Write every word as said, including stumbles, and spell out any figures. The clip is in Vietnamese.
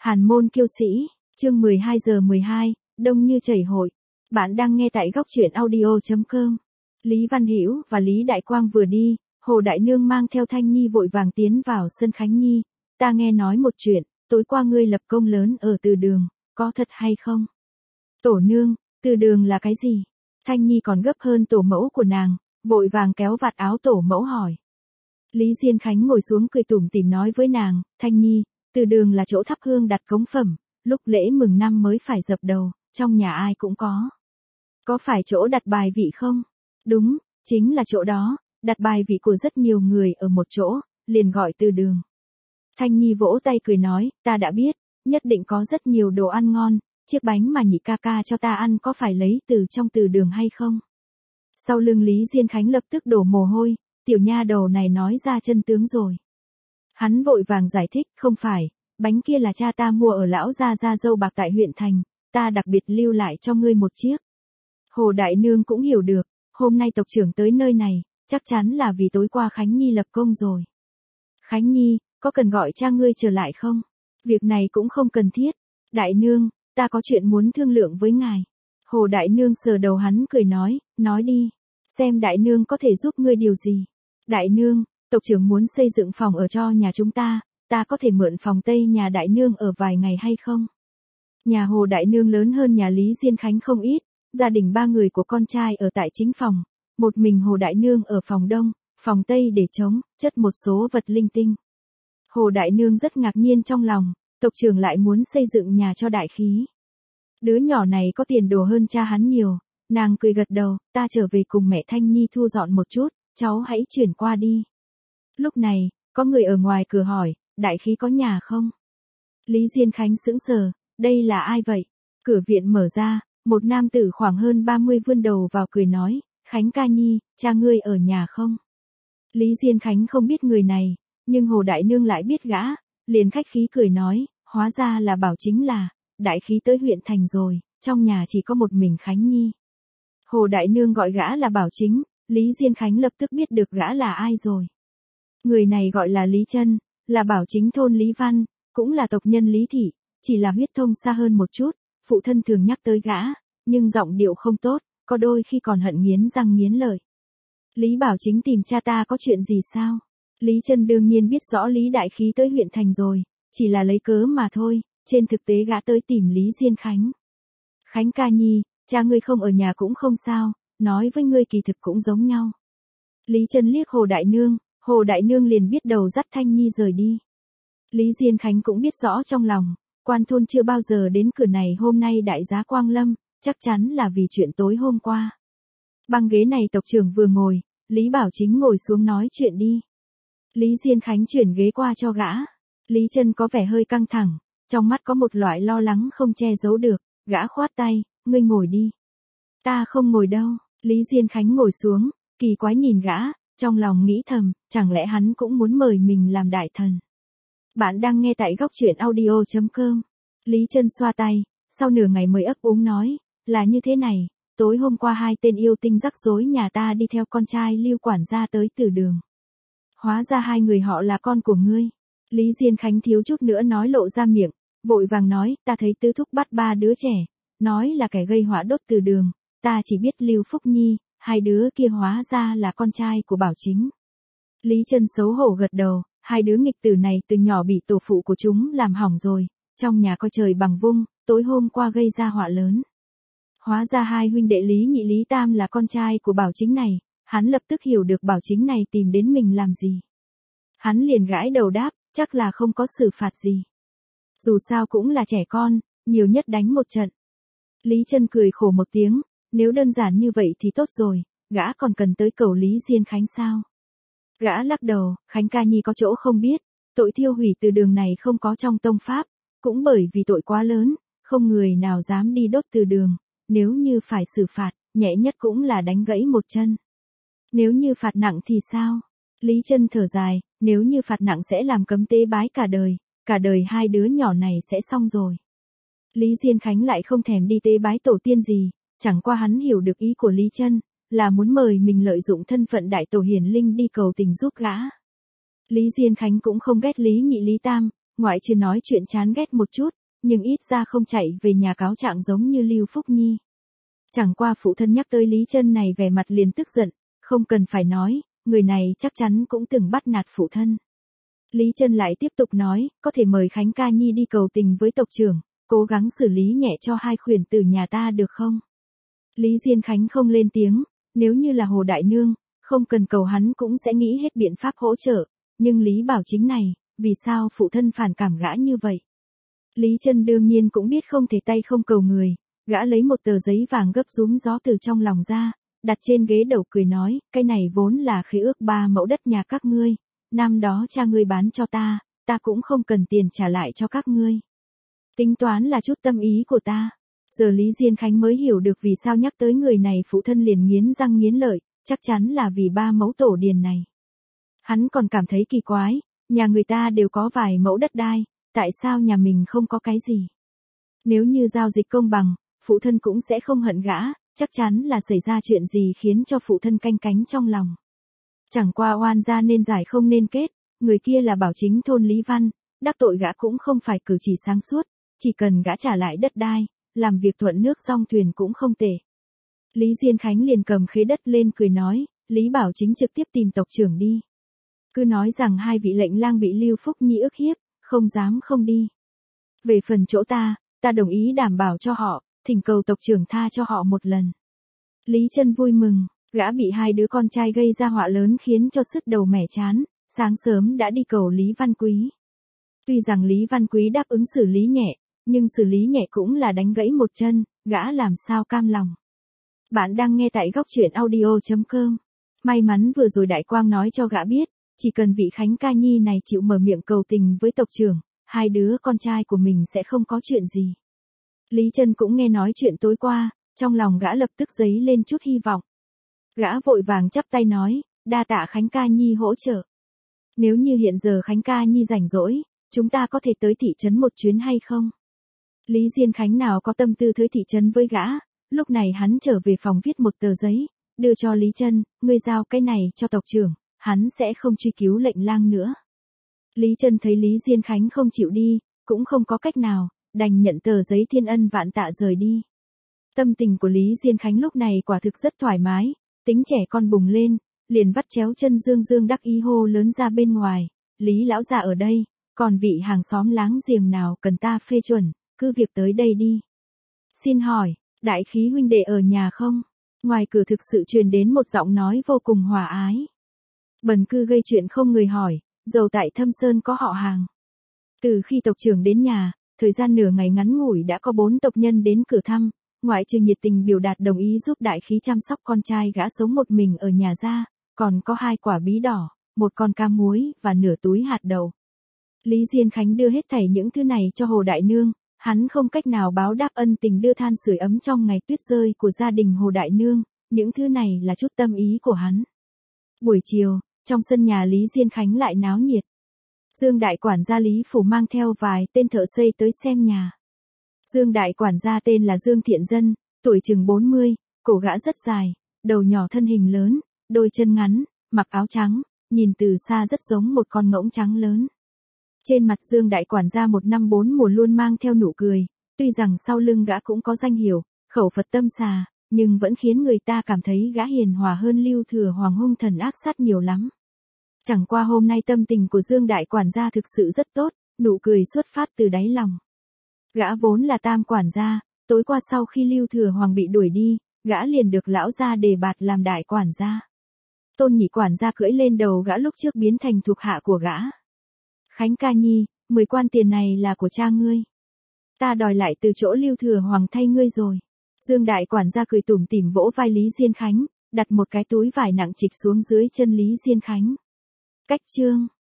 Hàn môn kiêu sĩ, chương mười hai giờ mười hai, đông như chảy hội. Bạn đang nghe tại góc truyện audio chấm com. Lý Văn Hữu và Lý Đại Quang vừa đi, Hồ Đại Nương mang theo Thanh Nhi vội vàng tiến vào sân Khánh Nhi. Ta nghe nói một chuyện, tối qua ngươi lập công lớn ở Từ Đường, có thật hay không? Tổ nương, Từ Đường là cái gì? Thanh Nhi còn gấp hơn tổ mẫu của nàng, vội vàng kéo vạt áo tổ mẫu hỏi. Lý Diên Khánh ngồi xuống cười tủm tỉm nói với nàng, Thanh Nhi, Từ Đường là chỗ thắp hương đặt cống phẩm, lúc lễ mừng năm mới phải dập đầu, trong nhà ai cũng có. Có phải chỗ đặt bài vị không? Đúng, chính là chỗ đó, đặt bài vị của rất nhiều người ở một chỗ, liền gọi Từ Đường. Thanh Nhi vỗ tay cười nói, ta đã biết, nhất định có rất nhiều đồ ăn ngon, chiếc bánh mà nhị ca ca cho ta ăn có phải lấy từ trong Từ Đường hay không? Sau lưng Lý Diên Khánh lập tức đổ mồ hôi, tiểu nha đầu này nói ra chân tướng rồi. Hắn vội vàng giải thích, không phải, bánh kia là cha ta mua ở lão gia gia dâu bạc tại huyện thành, ta đặc biệt lưu lại cho ngươi một chiếc. Hồ Đại Nương cũng hiểu được, hôm nay tộc trưởng tới nơi này, chắc chắn là vì tối qua Khánh Nhi lập công rồi. Khánh Nhi, có cần gọi cha ngươi trở lại không? Việc này cũng không cần thiết. Đại Nương, ta có chuyện muốn thương lượng với ngài. Hồ Đại Nương sờ đầu hắn cười nói, nói đi, xem Đại Nương có thể giúp ngươi điều gì. Đại Nương, tộc trưởng muốn xây dựng phòng ở cho nhà chúng ta, ta có thể mượn phòng Tây nhà Đại Nương ở vài ngày hay không? Nhà Hồ Đại Nương lớn hơn nhà Lý Diên Khánh không ít, gia đình ba người của con trai ở tại chính phòng, một mình Hồ Đại Nương ở phòng Đông, phòng Tây để trống, chất một số vật linh tinh. Hồ Đại Nương rất ngạc nhiên trong lòng, tộc trưởng lại muốn xây dựng nhà cho đại khí. Đứa nhỏ này có tiền đồ hơn cha hắn nhiều, nàng cười gật đầu, ta trở về cùng mẹ Thanh Nhi thu dọn một chút, cháu hãy chuyển qua đi. Lúc này, có người ở ngoài cửa hỏi, đại khí có nhà không? Lý Diên Khánh sững sờ, đây là ai vậy? Cửa viện mở ra, một nam tử khoảng hơn ba mươi vươn đầu vào cười nói, Khánh ca nhi, cha ngươi ở nhà không? Lý Diên Khánh không biết người này, nhưng Hồ Đại Nương lại biết gã, liền khách khí cười nói, hóa ra là Bảo Chính là, đại khí tới huyện thành rồi, trong nhà chỉ có một mình Khánh Nhi. Hồ Đại Nương gọi gã là Bảo Chính, Lý Diên Khánh lập tức biết được gã là ai rồi. Người này gọi là Lý Trân, là Bảo Chính thôn Lý Văn, cũng là tộc nhân Lý Thị, chỉ là huyết thông xa hơn một chút, phụ thân thường nhắc tới gã, nhưng giọng điệu không tốt, có đôi khi còn hận nghiến răng nghiến lợi. Lý Bảo Chính tìm cha ta có chuyện gì sao? Lý Trân đương nhiên biết rõ Lý Đại Khí tới huyện thành rồi, chỉ là lấy cớ mà thôi, trên thực tế gã tới tìm Lý Diên Khánh. Khánh ca nhi, cha ngươi không ở nhà cũng không sao, nói với ngươi kỳ thực cũng giống nhau. Lý Trân liếc Hồ Đại Nương, Hồ Đại Nương liền biết đầu dắt Thanh Nhi rời đi. Lý Diên Khánh cũng biết rõ trong lòng, quan thôn chưa bao giờ đến cửa này, hôm nay đại giá quang lâm, chắc chắn là vì chuyện tối hôm qua. Băng ghế này tộc trưởng vừa ngồi, Lý Bảo Chính ngồi xuống nói chuyện đi. Lý Diên Khánh chuyển ghế qua cho gã. Lý Trân có vẻ hơi căng thẳng, trong mắt có một loại lo lắng không che giấu được, gã khoát tay, ngươi ngồi đi. Ta không ngồi đâu. Lý Diên Khánh ngồi xuống, kỳ quái nhìn gã, trong lòng nghĩ thầm, chẳng lẽ hắn cũng muốn mời mình làm đại thần. Bạn đang nghe tại góc truyện audio chấm com. Lý Trân xoa tay, sau nửa ngày mới ấp úng nói, là như thế này, tối hôm qua hai tên yêu tinh rắc rối nhà ta đi theo con trai Lưu quản gia tới Từ Đường. Hóa ra hai người họ là con của ngươi. Lý Diên Khánh thiếu chút nữa nói lộ ra miệng, vội vàng nói, ta thấy tứ thúc bắt ba đứa trẻ, nói là kẻ gây họa đốt Từ Đường, ta chỉ biết Lưu Phúc Nhi, hai đứa kia hóa ra là con trai của Bảo Chính. Lý Trân xấu hổ gật đầu, hai đứa nghịch tử này từ nhỏ bị tổ phụ của chúng làm hỏng rồi, trong nhà coi trời bằng vung, tối hôm qua gây ra họa lớn. Hóa ra hai huynh đệ Lý Nhị Lý Tam là con trai của Bảo Chính này, hắn lập tức hiểu được Bảo Chính này tìm đến mình làm gì. Hắn liền gãi đầu đáp, chắc là không có xử phạt gì. Dù sao cũng là trẻ con, nhiều nhất đánh một trận. Lý Trân cười khổ một tiếng, nếu đơn giản như vậy thì tốt rồi, gã còn cần tới cầu Lý Diên Khánh sao? Gã lắc đầu, Khánh ca nhi có chỗ không biết, tội thiêu hủy Từ Đường này không có trong tông pháp, cũng bởi vì tội quá lớn, không người nào dám đi đốt Từ Đường, nếu như phải xử phạt, nhẹ nhất cũng là đánh gãy một chân. Nếu như phạt nặng thì sao? Lý Trân thở dài, nếu như phạt nặng sẽ làm cấm tế bái cả đời, cả đời hai đứa nhỏ này sẽ xong rồi. Lý Diên Khánh lại không thèm đi tế bái tổ tiên gì, chẳng qua hắn hiểu được ý của Lý Trân, là muốn mời mình lợi dụng thân phận đại tổ hiển linh đi cầu tình giúp gã. Lý Diên Khánh cũng không ghét Lý Nhị Lý Tam, ngoại trừ nói chuyện chán ghét một chút, nhưng ít ra không chạy về nhà cáo trạng giống như Lưu Phúc Nhi. Chẳng qua phụ thân nhắc tới Lý Chân này vẻ mặt liền tức giận, không cần phải nói, người này chắc chắn cũng từng bắt nạt phụ thân. Lý Chân lại tiếp tục nói, có thể mời Khánh ca nhi đi cầu tình với tộc trưởng, cố gắng xử lý nhẹ cho hai khuyển tử nhà ta được không? Lý Diên Khánh không lên tiếng, nếu như là Hồ Đại Nương, không cần cầu hắn cũng sẽ nghĩ hết biện pháp hỗ trợ, nhưng Lý Bảo Chính này, vì sao phụ thân phản cảm gã như vậy? Lý Chân đương nhiên cũng biết không thể tay không cầu người, gã lấy một tờ giấy vàng gấp rúm gió từ trong lòng ra, đặt trên ghế đầu cười nói, cái này vốn là khế ước ba mẫu đất nhà các ngươi, năm đó cha ngươi bán cho ta, ta cũng không cần tiền trả lại cho các ngươi. Tính toán là chút tâm ý của ta. Giờ Lý Diên Khánh mới hiểu được vì sao nhắc tới người này phụ thân liền nghiến răng nghiến lợi, chắc chắn là vì ba mẫu tổ điền này. Hắn còn cảm thấy kỳ quái, nhà người ta đều có vài mẫu đất đai, tại sao nhà mình không có cái gì? Nếu như giao dịch công bằng, phụ thân cũng sẽ không hận gã, chắc chắn là xảy ra chuyện gì khiến cho phụ thân canh cánh trong lòng. Chẳng qua oan gia nên giải không nên kết, người kia là Bảo Chính thôn Lý Văn, đắc tội gã cũng không phải cử chỉ sáng suốt, chỉ cần gã trả lại đất đai, làm việc thuận nước dong thuyền cũng không tệ. Lý Diên Khánh liền cầm khế đất lên cười nói, Lý Bảo Chính trực tiếp tìm tộc trưởng đi. Cứ nói rằng hai vị lệnh lang bị Lưu Phúc Nhi ức hiếp, không dám không đi. Về phần chỗ ta, ta đồng ý đảm bảo cho họ, thỉnh cầu tộc trưởng tha cho họ một lần. Lý Chân vui mừng, gã bị hai đứa con trai gây ra họa lớn khiến cho sứt đầu mẻ chán, sáng sớm đã đi cầu Lý Văn Quý. Tuy rằng Lý Văn Quý đáp ứng xử lý nhẹ, nhưng xử lý nhẹ cũng là đánh gãy một chân, gã làm sao cam lòng. Bạn đang nghe tại góc truyện audio chấm com. May mắn vừa rồi Đại Quang nói cho gã biết, chỉ cần vị Khánh ca nhi này chịu mở miệng cầu tình với tộc trưởng, hai đứa con trai của mình sẽ không có chuyện gì. Lý Chân cũng nghe nói chuyện tối qua, trong lòng gã lập tức dấy lên chút hy vọng. Gã vội vàng chắp tay nói, đa tạ Khánh ca nhi hỗ trợ. Nếu như hiện giờ Khánh ca nhi rảnh rỗi, chúng ta có thể tới thị trấn một chuyến hay không? Lý Diên Khánh nào có tâm tư tới thị trấn với gã, lúc này hắn trở về phòng viết một tờ giấy, đưa cho Lý Chân, ngươi giao cái này cho tộc trưởng, hắn sẽ không truy cứu lệnh lang nữa. Lý Chân thấy Lý Diên Khánh không chịu đi, cũng không có cách nào, đành nhận tờ giấy thiên ân vạn tạ rời đi. Tâm tình của Lý Diên Khánh lúc này quả thực rất thoải mái, tính trẻ con bùng lên, liền vắt chéo chân dương dương đắc ý hô lớn ra bên ngoài, Lý lão già ở đây, còn vị hàng xóm láng giềng nào cần ta phê chuẩn, cứ việc tới đây đi. Xin hỏi, đại khí huynh đệ ở nhà không? Ngoài cửa thực sự truyền đến một giọng nói vô cùng hòa ái. Bần cư gây chuyện không người hỏi, dầu tại Thâm Sơn có họ hàng. Từ khi tộc trưởng đến nhà, thời gian nửa ngày ngắn ngủi đã có bốn tộc nhân đến cửa thăm, ngoại trừ nhiệt tình biểu đạt đồng ý giúp đại khí chăm sóc con trai gã sống một mình ở nhà ra, còn có hai quả bí đỏ, một con cam muối và nửa túi hạt đậu. Lý Diên Khánh đưa hết thảy những thứ này cho Hồ Đại Nương, hắn không cách nào báo đáp ân tình đưa than sưởi ấm trong ngày tuyết rơi của gia đình Hồ Đại Nương, những thứ này là chút tâm ý của hắn. Buổi chiều, trong sân nhà Lý Diên Khánh lại náo nhiệt. Dương đại quản gia Lý Phủ mang theo vài tên thợ xây tới xem nhà. Dương đại quản gia tên là Dương Thiện Dân, tuổi chừng bốn mươi, cổ gã rất dài, đầu nhỏ thân hình lớn, đôi chân ngắn, mặc áo trắng, nhìn từ xa rất giống một con ngỗng trắng lớn. Trên mặt Dương đại quản gia một năm bốn mùa luôn mang theo nụ cười, tuy rằng sau lưng gã cũng có danh hiệu, khẩu Phật tâm xà, nhưng vẫn khiến người ta cảm thấy gã hiền hòa hơn Lưu Thừa Hoàng hung thần ác sát nhiều lắm. Chẳng qua hôm nay tâm tình của Dương đại quản gia thực sự rất tốt, nụ cười xuất phát từ đáy lòng. Gã vốn là tam quản gia, tối qua sau khi Lưu Thừa Hoàng bị đuổi đi, gã liền được lão gia đề bạt làm đại quản gia. Tôn nhị quản gia cưỡi lên đầu gã lúc trước biến thành thuộc hạ của gã. Khánh ca nhi, mười quan tiền này là của cha ngươi. Ta đòi lại từ chỗ Lưu Thừa Hoàng thay ngươi rồi. Dương đại quản gia cười tủm tỉm vỗ vai Lý Diên Khánh, đặt một cái túi vải nặng trịch xuống dưới chân Lý Diên Khánh. Cách chương